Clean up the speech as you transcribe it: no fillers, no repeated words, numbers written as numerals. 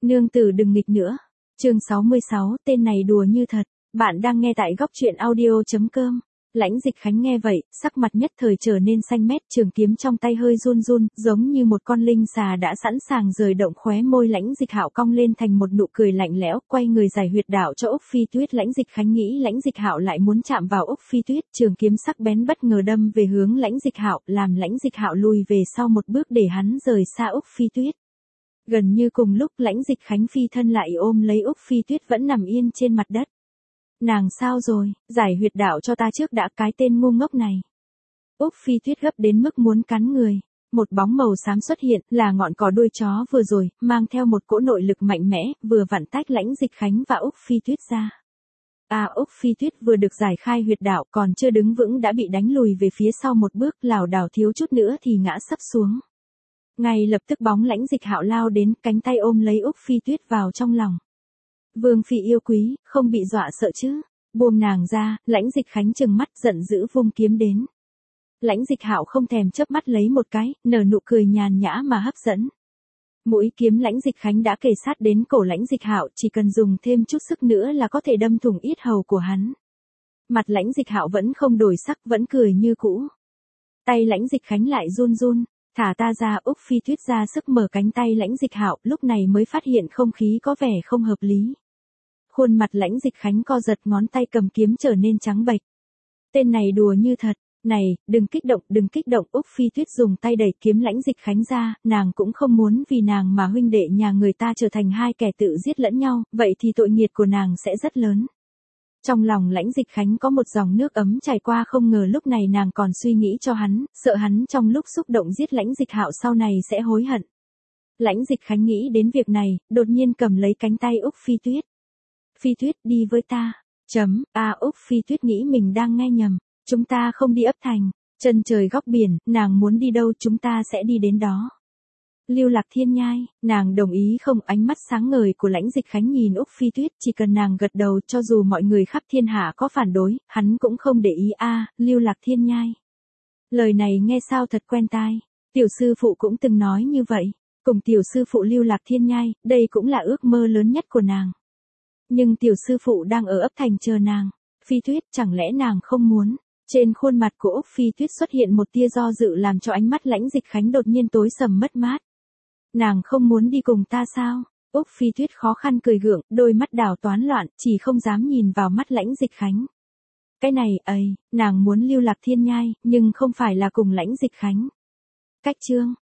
Nương tử đừng nghịch nữa. Chương 66, tên này đùa như thật. Bạn đang nghe tại góc truyện audio.com. Lãnh Dịch Khánh nghe vậy, sắc mặt nhất thời trở nên xanh mét, trường kiếm trong tay hơi run run, giống như một con linh xà đã sẵn sàng rời động. Khóe môi Lãnh Dịch Hạo cong lên thành một nụ cười lạnh lẽo, quay người giải huyệt đạo cho Úc Phi Tuyết. Lãnh Dịch Khánh nghĩ Lãnh Dịch Hạo lại muốn chạm vào Úc Phi Tuyết, trường kiếm sắc bén bất ngờ đâm về hướng Lãnh Dịch Hạo, làm Lãnh Dịch Hạo lùi về sau một bước để hắn rời xa Úc Phi Tuyết. Gần như cùng lúc Lãnh Dịch Khánh phi thân lại ôm lấy Úc Phi Tuyết vẫn nằm yên trên mặt đất. Nàng sao rồi, giải huyệt đạo cho ta trước đã, cái tên ngu ngốc này. Úc Phi Tuyết gấp đến mức muốn cắn người. Một bóng màu xám xuất hiện, là ngọn cỏ đuôi chó vừa rồi, mang theo một cỗ nội lực mạnh mẽ, vừa vặn tách Lãnh Dịch Khánh và Úc Phi Tuyết ra. Úc Phi Tuyết vừa được giải khai huyệt đạo, còn chưa đứng vững đã bị đánh lùi về phía sau một bước, lảo đảo thiếu chút nữa thì ngã sấp xuống. Ngay lập tức bóng Lãnh Dịch Hạo lao đến, cánh tay ôm lấy Úc Phi Tuyết vào trong lòng. Vương phi yêu quý, không bị dọa sợ chứ? Buông nàng ra, Lãnh Dịch Khánh trừng mắt giận dữ vung kiếm đến. Lãnh Dịch Hạo không thèm chớp mắt lấy một cái, nở nụ cười nhàn nhã mà hấp dẫn. Mũi kiếm Lãnh Dịch Khánh đã kề sát đến cổ Lãnh Dịch Hạo, chỉ cần dùng thêm chút sức nữa là có thể đâm thủng yết hầu của hắn. Mặt Lãnh Dịch Hạo vẫn không đổi sắc, vẫn cười như cũ. Tay Lãnh Dịch Khánh lại run run. Thả ta ra. Úc Phi Tuyết ra sức mở cánh tay Lãnh Dịch Hạo, lúc này mới phát hiện không khí có vẻ không hợp lý. Khuôn mặt Lãnh Dịch Khánh co giật, ngón tay cầm kiếm trở nên trắng bệch. Tên này đùa như thật. Này, đừng kích động, đừng kích động. Úc Phi Tuyết dùng tay đẩy kiếm Lãnh Dịch Khánh ra, nàng cũng không muốn vì nàng mà huynh đệ nhà người ta trở thành hai kẻ tự giết lẫn nhau, vậy thì tội nghiệt của nàng sẽ rất lớn. Trong lòng Lãnh Dịch Khánh có một dòng nước ấm chảy qua, không ngờ lúc này nàng còn suy nghĩ cho hắn, sợ hắn trong lúc xúc động giết Lãnh Dịch Hạo sau này sẽ hối hận. Lãnh Dịch Khánh nghĩ đến việc này, đột nhiên cầm lấy cánh tay Úc Phi Tuyết. Phi Tuyết, đi với ta. Úc Phi Tuyết nghĩ mình đang nghe nhầm. Chúng ta không đi ấp thành, chân trời góc biển, nàng muốn đi đâu chúng ta sẽ đi đến đó. Lưu Lạc Thiên Nhai, nàng đồng ý không? Ánh mắt sáng ngời của Lãnh Dịch Khánh nhìn Úc Phi Tuyết, chỉ cần nàng gật đầu, cho dù mọi người khắp thiên hạ có phản đối, hắn cũng không để ý. Lưu Lạc Thiên Nhai. Lời này nghe sao thật quen tai. Tiểu sư phụ cũng từng nói như vậy. Cùng tiểu sư phụ Lưu Lạc Thiên Nhai, đây cũng là ước mơ lớn nhất của nàng. Nhưng tiểu sư phụ đang ở ấp thành chờ nàng. Phi Tuyết, chẳng lẽ nàng không muốn? Trên khuôn mặt của Úc Phi Tuyết xuất hiện một tia do dự làm cho ánh mắt Lãnh Dịch Khánh đột nhiên tối sầm mất mát. Nàng không muốn đi cùng ta sao? Úc Phi Tuyết khó khăn cười gượng, đôi mắt đảo toán loạn, chỉ không dám nhìn vào mắt Lãnh Dịch Khánh. Cái này, nàng muốn Lưu Lạc Thiên Nhai, nhưng không phải là cùng Lãnh Dịch Khánh. Cách chương.